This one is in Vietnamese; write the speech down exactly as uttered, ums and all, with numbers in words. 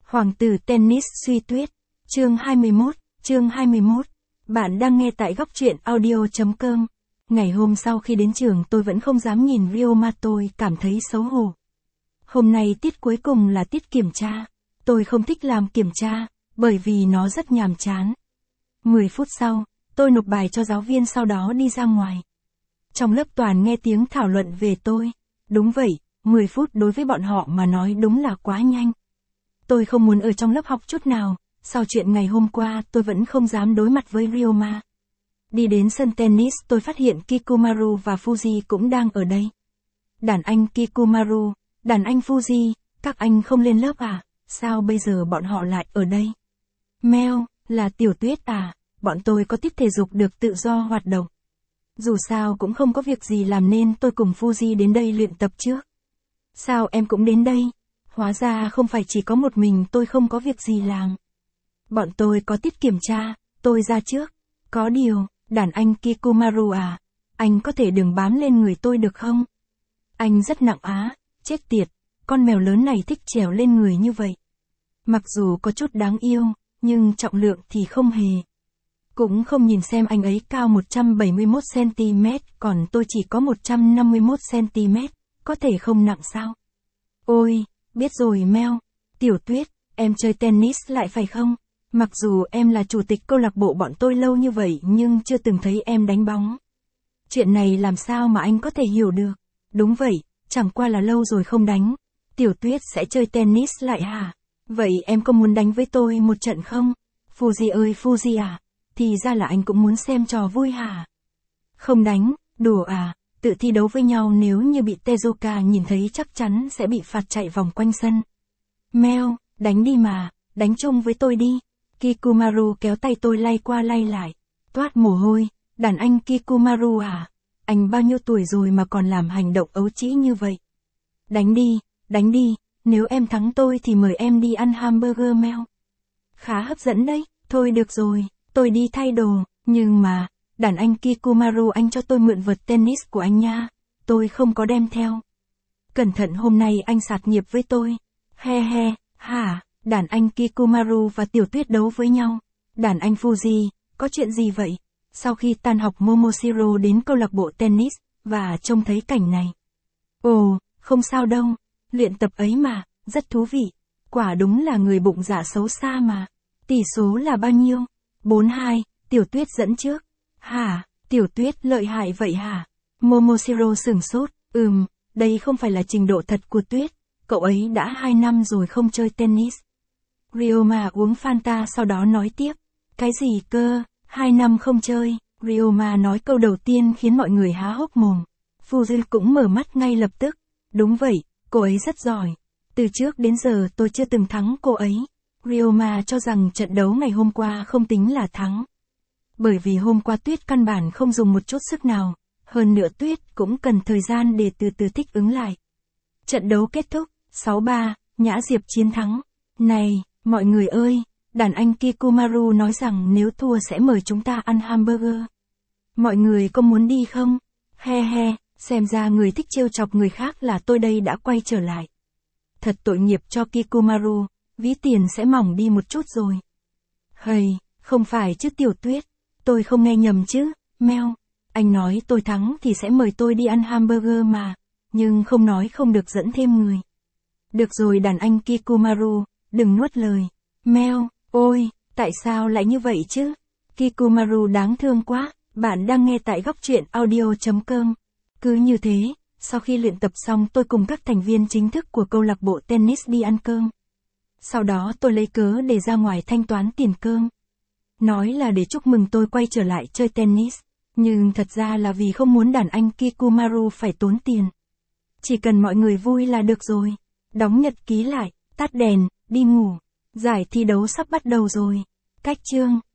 Hoàng tử tennis Suy Tuyết, chương hai mươi mốt, chương hai mươi mốt. Bạn đang nghe tại góc truyện audio chấm com. Ngày hôm sau khi đến trường tôi vẫn không dám nhìn Ryoma, tôi cảm thấy xấu hổ. Hôm nay tiết cuối cùng là tiết kiểm tra. Tôi không thích làm kiểm tra, bởi vì nó rất nhàm chán. mười phút sau, tôi nộp bài cho giáo viên sau đó đi ra ngoài. Trong lớp toàn nghe tiếng thảo luận về tôi. Đúng vậy, mười phút đối với bọn họ mà nói đúng là quá nhanh. Tôi không muốn ở trong lớp học chút nào, sau chuyện ngày hôm qua tôi vẫn không dám đối mặt với Ryoma. Đi đến sân tennis tôi phát hiện Kikumaru và Fuji cũng đang ở đây. Đàn anh Kikumaru, đàn anh Fuji, các anh không lên lớp à, sao bây giờ bọn họ lại ở đây? Meo, là Tiểu Tuyết à, bọn tôi có tiết thể dục được tự do hoạt động. Dù sao cũng không có việc gì làm nên tôi cùng Fuji đến đây luyện tập trước. Sao em cũng đến đây? Hóa ra không phải chỉ có một mình tôi không có việc gì làm. Bọn tôi có tiết kiểm tra, tôi ra trước. Có điều, đàn anh Kikumaru à, anh có thể đừng bám lên người tôi được không? Anh rất nặng á, chết tiệt, con mèo lớn này thích trèo lên người như vậy. Mặc dù có chút đáng yêu, nhưng trọng lượng thì không hề. Cũng không nhìn xem anh ấy cao một trăm bảy mươi mốt xăng ti mét, còn tôi chỉ có một trăm năm mươi mốt xăng ti mét, có thể không nặng sao? Ôi, biết rồi Meo, Tiểu Tuyết, em chơi tennis lại phải không? Mặc dù em là chủ tịch câu lạc bộ bọn tôi lâu như vậy nhưng chưa từng thấy em đánh bóng. Chuyện này làm sao mà anh có thể hiểu được? Đúng vậy, chẳng qua là lâu rồi không đánh. Tiểu Tuyết sẽ chơi tennis lại hả? Vậy em có muốn đánh với tôi một trận không? Fuji ơi Fuji à, thì ra là anh cũng muốn xem trò vui hả? Không đánh, đùa à, tự thi đấu với nhau nếu như bị Tezuka nhìn thấy chắc chắn sẽ bị phạt chạy vòng quanh sân. Meo, đánh đi mà, đánh chung với tôi đi. Kikumaru kéo tay tôi lay qua lay lại, toát mồ hôi, đàn anh Kikumaru à, anh bao nhiêu tuổi rồi mà còn làm hành động ấu trĩ như vậy? Đánh đi, đánh đi, nếu em thắng tôi thì mời em đi ăn hamburger Meo. Khá hấp dẫn đấy, thôi được rồi, tôi đi thay đồ, nhưng mà, đàn anh Kikumaru anh cho tôi mượn vợt tennis của anh nha, tôi không có đem theo. Cẩn thận hôm nay anh sạt nghiệp với tôi. He he, hả, đàn anh Kikumaru và Tiểu Tuyết đấu với nhau. Đàn anh Fuji, có chuyện gì vậy? Sau khi tan học Momoshiro đến câu lạc bộ tennis, và trông thấy cảnh này. Ồ, không sao đâu, luyện tập ấy mà, rất thú vị. Quả đúng là người bụng dạ xấu xa mà. Tỷ số là bao nhiêu? bốn hai, Tiểu Tuyết dẫn trước. Hả, Tiểu Tuyết lợi hại vậy hả? Momoshiro sửng sốt, ừm, đây không phải là trình độ thật của Tuyết, cậu ấy đã hai năm rồi không chơi tennis. Ryoma uống Fanta sau đó nói tiếp, cái gì cơ, hai năm không chơi, Ryoma nói câu đầu tiên khiến mọi người há hốc mồm. Fuji cũng mở mắt ngay lập tức, đúng vậy, cô ấy rất giỏi, từ trước đến giờ tôi chưa từng thắng cô ấy. Ryoma cho rằng trận đấu ngày hôm qua không tính là thắng. Bởi vì hôm qua Tuyết căn bản không dùng một chút sức nào, hơn nữa Tuyết cũng cần thời gian để từ từ thích ứng lại. Trận đấu kết thúc, sáu ba, Nhã Diệp chiến thắng. Này, mọi người ơi, đàn anh Kikumaru nói rằng nếu thua sẽ mời chúng ta ăn hamburger. Mọi người có muốn đi không? He he, xem ra người thích trêu chọc người khác là tôi đây đã quay trở lại. Thật tội nghiệp cho Kikumaru, ví tiền sẽ mỏng đi một chút rồi. Hầy, không phải chứ Tiểu Tuyết, tôi không nghe nhầm chứ, Meo, anh nói tôi thắng thì sẽ mời tôi đi ăn hamburger mà, nhưng không nói không được dẫn thêm người. Được rồi đàn anh Kikumaru, đừng nuốt lời. Meo, ôi, tại sao lại như vậy chứ? Kikumaru đáng thương quá, bạn đang nghe tại góc truyện audio chấm com. Cứ như thế, sau khi luyện tập xong tôi cùng các thành viên chính thức của câu lạc bộ tennis đi ăn cơm. Sau đó tôi lấy cớ để ra ngoài thanh toán tiền cơm. Nói là để chúc mừng tôi quay trở lại chơi tennis, nhưng thật ra là vì không muốn đàn anh Kikumaru phải tốn tiền. Chỉ cần mọi người vui là được rồi. Đóng nhật ký lại, tắt đèn, đi ngủ. Giải thi đấu sắp bắt đầu rồi. Cách chương